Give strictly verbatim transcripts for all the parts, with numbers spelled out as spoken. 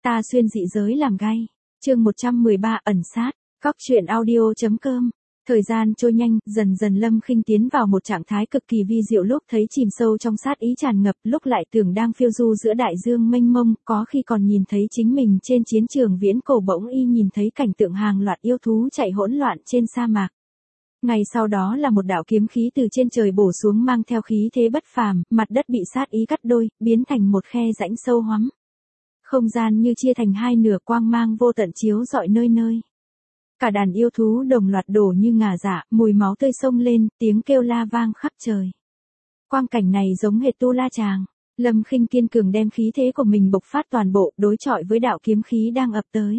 Ta xuyên dị giới làm gay. Chương một trăm mười ba ẩn sát. Cóc truyện audio chấm com. Thời gian trôi nhanh, dần dần Lâm Khinh tiến vào một trạng thái cực kỳ vi diệu, lúc thấy chìm sâu trong sát ý tràn ngập, lúc lại tưởng đang phiêu du giữa đại dương mênh mông, có khi còn nhìn thấy chính mình trên chiến trường viễn cổ, bỗng y nhìn thấy cảnh tượng hàng loạt yêu thú chạy hỗn loạn trên sa mạc. Ngày sau đó là một đạo kiếm khí từ trên trời bổ xuống mang theo khí thế bất phàm, mặt đất bị sát ý cắt đôi, biến thành một khe rãnh sâu hoắm. Không gian như chia thành hai nửa, quang mang vô tận chiếu rọi nơi nơi. Cả đàn yêu thú đồng loạt đổ như ngà dạ, mùi máu tươi sông lên, tiếng kêu la vang khắp trời. Quang cảnh này giống hệt Tu La Tràng. Lâm Khinh kiên cường đem khí thế của mình bộc phát toàn bộ, đối chọi với đạo kiếm khí đang ập tới.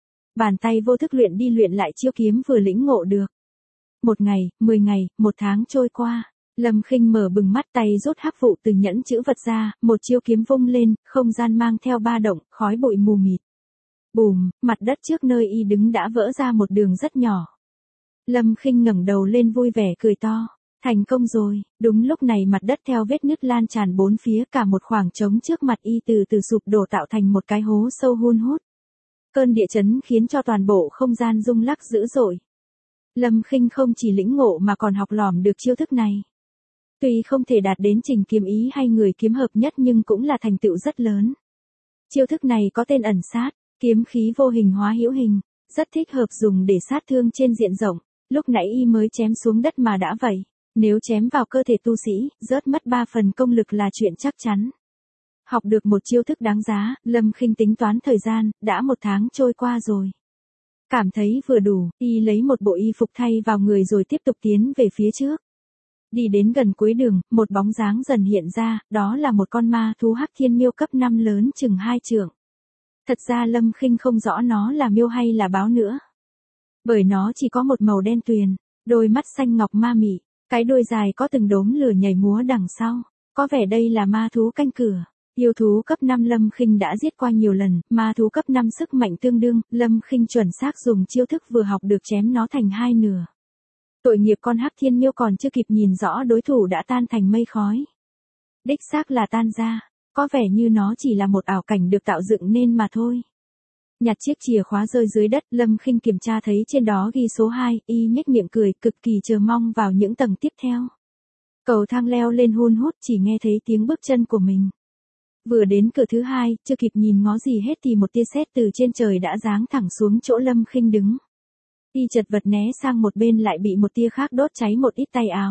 Bàn tay vô thức luyện đi luyện lại chiêu kiếm vừa lĩnh ngộ được. Một ngày, mười ngày, một tháng trôi qua. Lâm Khinh mở bừng mắt, tay rút hắc vụ từ nhẫn chữ vật ra, một chiêu kiếm vung lên, không gian mang theo ba động, khói bụi mù mịt. Bùm, mặt đất trước nơi y đứng đã vỡ ra một đường rất nhỏ. Lâm Khinh ngẩng đầu lên vui vẻ cười to. Thành công rồi. Đúng lúc này mặt đất theo vết nứt lan tràn bốn phía, cả một khoảng trống trước mặt y từ từ sụp đổ tạo thành một cái hố sâu hun hút. Cơn địa chấn khiến cho toàn bộ không gian rung lắc dữ dội. Lâm Khinh không chỉ lĩnh ngộ mà còn học lỏm được chiêu thức này. Tuy không thể đạt đến trình kiếm ý hay người kiếm hợp nhất nhưng cũng là thành tựu rất lớn. Chiêu thức này có tên ẩn sát, kiếm khí vô hình hóa hữu hình, rất thích hợp dùng để sát thương trên diện rộng. Lúc nãy y mới chém xuống đất mà đã vậy, nếu chém vào cơ thể tu sĩ, rớt mất ba phần công lực là chuyện chắc chắn. Học được một chiêu thức đáng giá, Lâm Khinh tính toán thời gian, đã một tháng trôi qua rồi. Cảm thấy vừa đủ, y lấy một bộ y phục thay vào người rồi tiếp tục tiến về phía trước. Đi đến gần cuối đường, một bóng dáng dần hiện ra, đó là một con ma thú hắc thiên miêu cấp năm lớn chừng hai trượng. Thật ra Lâm Khinh không rõ nó là miêu hay là báo nữa. Bởi nó chỉ có một màu đen tuyền, đôi mắt xanh ngọc ma mị, cái đuôi dài có từng đốm lửa nhảy múa đằng sau. Có vẻ đây là ma thú canh cửa. Yêu thú cấp năm Lâm Khinh đã giết qua nhiều lần, ma thú cấp năm sức mạnh tương đương, Lâm Khinh chuẩn xác dùng chiêu thức vừa học được chém nó thành hai nửa. Tội nghiệp con hắc thiên miêu còn chưa kịp nhìn rõ đối thủ đã tan thành mây khói. Đích xác là tan ra, có vẻ như nó chỉ là một ảo cảnh được tạo dựng nên mà thôi. Nhặt chiếc chìa khóa rơi dưới đất, Lâm Khinh kiểm tra thấy trên đó ghi số hai, y nhếch miệng cười, cực kỳ chờ mong vào những tầng tiếp theo. Cầu thang leo lên hun hút, chỉ nghe thấy tiếng bước chân của mình. Vừa đến cửa thứ hai, chưa kịp nhìn ngó gì hết thì một tia sét từ trên trời đã giáng thẳng xuống chỗ Lâm Khinh đứng. Y chật vật né sang một bên, lại bị một tia khác đốt cháy một ít tay áo.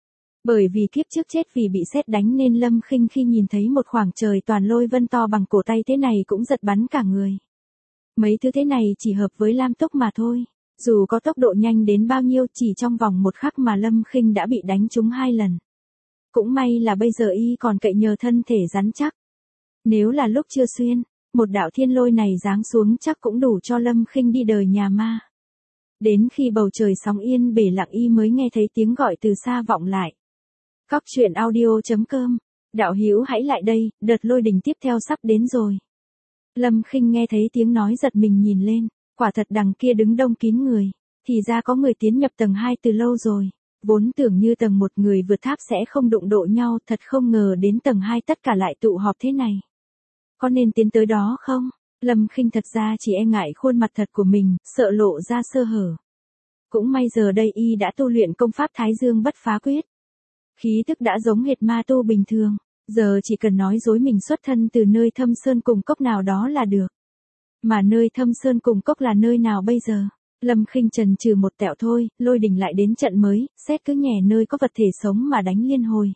Bởi vì kiếp trước chết vì bị sét đánh nên Lâm Khinh khi nhìn thấy một khoảng trời toàn lôi vân to bằng cổ tay thế này cũng giật bắn cả người. Mấy thứ thế này chỉ hợp với Lam Túc mà thôi. Dù có tốc độ nhanh đến bao nhiêu, chỉ trong vòng một khắc mà Lâm Khinh đã bị đánh trúng hai lần. Cũng may là bây giờ y còn cậy nhờ thân thể rắn chắc. Nếu là lúc chưa xuyên, một đạo thiên lôi này giáng xuống chắc cũng đủ cho Lâm Khinh đi đời nhà ma. Đến khi bầu trời sóng yên bể lặng y mới nghe thấy tiếng gọi từ xa vọng lại. Cóc truyện audio chấm com. Đạo hữu hãy lại đây, đợt lôi đình tiếp theo sắp đến rồi. Lâm Khinh nghe thấy tiếng nói giật mình nhìn lên, quả thật đằng kia đứng đông kín người. Thì ra có người tiến nhập tầng hai từ lâu rồi. Vốn tưởng như tầng một người vượt tháp sẽ không đụng độ nhau, thật không ngờ đến tầng hai tất cả lại tụ họp thế này. Có nên tiến tới đó không? Lâm Khinh thật ra chỉ e ngại khuôn mặt thật của mình, sợ lộ ra sơ hở. Cũng may giờ đây y đã tu luyện công pháp Thái Dương Bất Phá Quyết. Khí tức đã giống hệt ma tu bình thường, giờ chỉ cần nói dối mình xuất thân từ nơi Thâm Sơn Cùng Cốc nào đó là được. Mà nơi Thâm Sơn Cùng Cốc là nơi nào bây giờ? Lâm Khinh chần chừ một tẹo thôi, lôi đình lại đến trận mới, xét cứ nhè nơi có vật thể sống mà đánh liên hồi.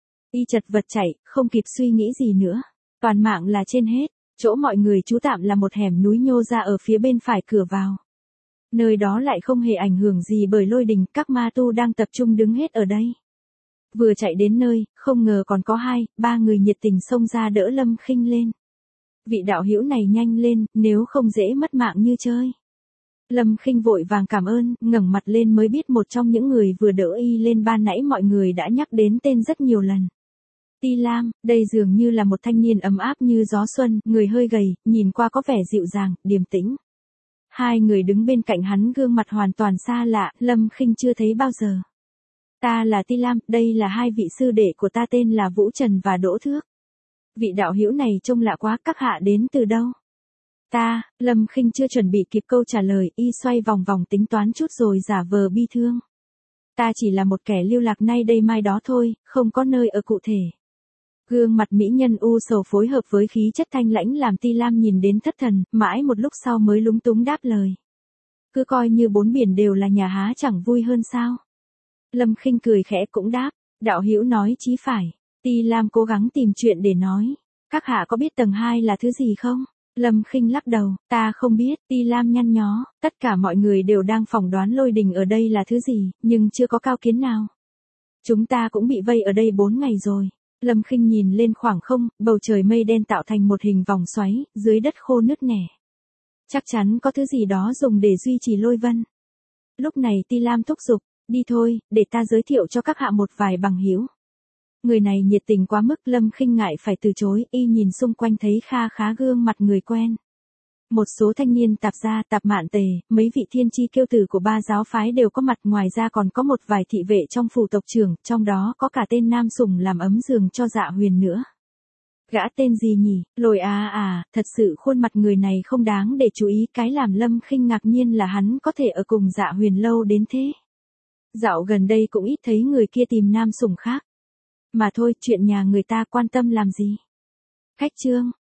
Y chật vật chạy, không kịp suy nghĩ gì nữa. Toàn mạng là trên hết, chỗ mọi người trú tạm là một hẻm núi nhô ra ở phía bên phải cửa vào. Nơi đó lại không hề ảnh hưởng gì bởi lôi đình, các ma tu đang tập trung đứng hết ở đây. Vừa chạy đến nơi, không ngờ còn có hai, ba người nhiệt tình xông ra đỡ Lâm Khinh lên. Vị đạo hữu này nhanh lên, nếu không dễ mất mạng như chơi. Lâm Khinh vội vàng cảm ơn, ngẩng mặt lên mới biết một trong những người vừa đỡ y lên ban nãy mọi người đã nhắc đến tên rất nhiều lần. Ti Lam, đây dường như là một thanh niên ấm áp như gió xuân, người hơi gầy, nhìn qua có vẻ dịu dàng, điềm tĩnh. Hai người đứng bên cạnh hắn gương mặt hoàn toàn xa lạ, Lâm Khinh chưa thấy bao giờ. Ta là Ti Lam, đây là hai vị sư đệ của ta tên là Vũ Trần và Đỗ Thước. Vị đạo hữu này trông lạ quá, các hạ đến từ đâu? Ta, Lâm Khinh chưa chuẩn bị kịp câu trả lời, y xoay vòng vòng tính toán chút rồi giả vờ bi thương. Ta chỉ là một kẻ lưu lạc nay đây mai đó thôi, không có nơi ở cụ thể. Gương mặt mỹ nhân u sầu phối hợp với khí chất thanh lãnh làm Ti Lam nhìn đến thất thần, mãi một lúc sau mới lúng túng đáp lời. Cứ coi như bốn biển đều là nhà há chẳng vui hơn sao. Lâm Khinh cười khẽ cũng đáp, đạo hữu nói chí phải. Ti Lam cố gắng tìm chuyện để nói. Các hạ có biết tầng hai là thứ gì không? Lâm Khinh lắc đầu, ta không biết. Ti Lam nhăn nhó, tất cả mọi người đều đang phỏng đoán lôi đình ở đây là thứ gì, nhưng chưa có cao kiến nào. Chúng ta cũng bị vây ở đây bốn ngày rồi. Lâm Khinh nhìn lên khoảng không, bầu trời mây đen tạo thành một hình vòng xoáy, dưới đất khô nứt nẻ. Chắc chắn có thứ gì đó dùng để duy trì lôi vân. Lúc này Ti Lam thúc giục, đi thôi, để ta giới thiệu cho các hạ một vài bằng hữu. Người này nhiệt tình quá mức, Lâm Khinh ngại phải từ chối, y nhìn xung quanh thấy kha khá gương mặt người quen. Một số thanh niên tạp gia, tạp mạn tề, mấy vị thiên chi kiêu tử của ba giáo phái đều có mặt, ngoài ra còn có một vài thị vệ trong phủ tộc trưởng, trong đó có cả tên Nam Sùng làm ấm giường cho Dạ Huyền nữa. Gã tên gì nhỉ? Lôi à à, thật sự khuôn mặt người này không đáng để chú ý, cái làm Lâm Khinh ngạc nhiên là hắn có thể ở cùng Dạ Huyền lâu đến thế. Dạo gần đây cũng ít thấy người kia tìm Nam Sùng khác. Mà thôi, chuyện nhà người ta quan tâm làm gì? Khách trương,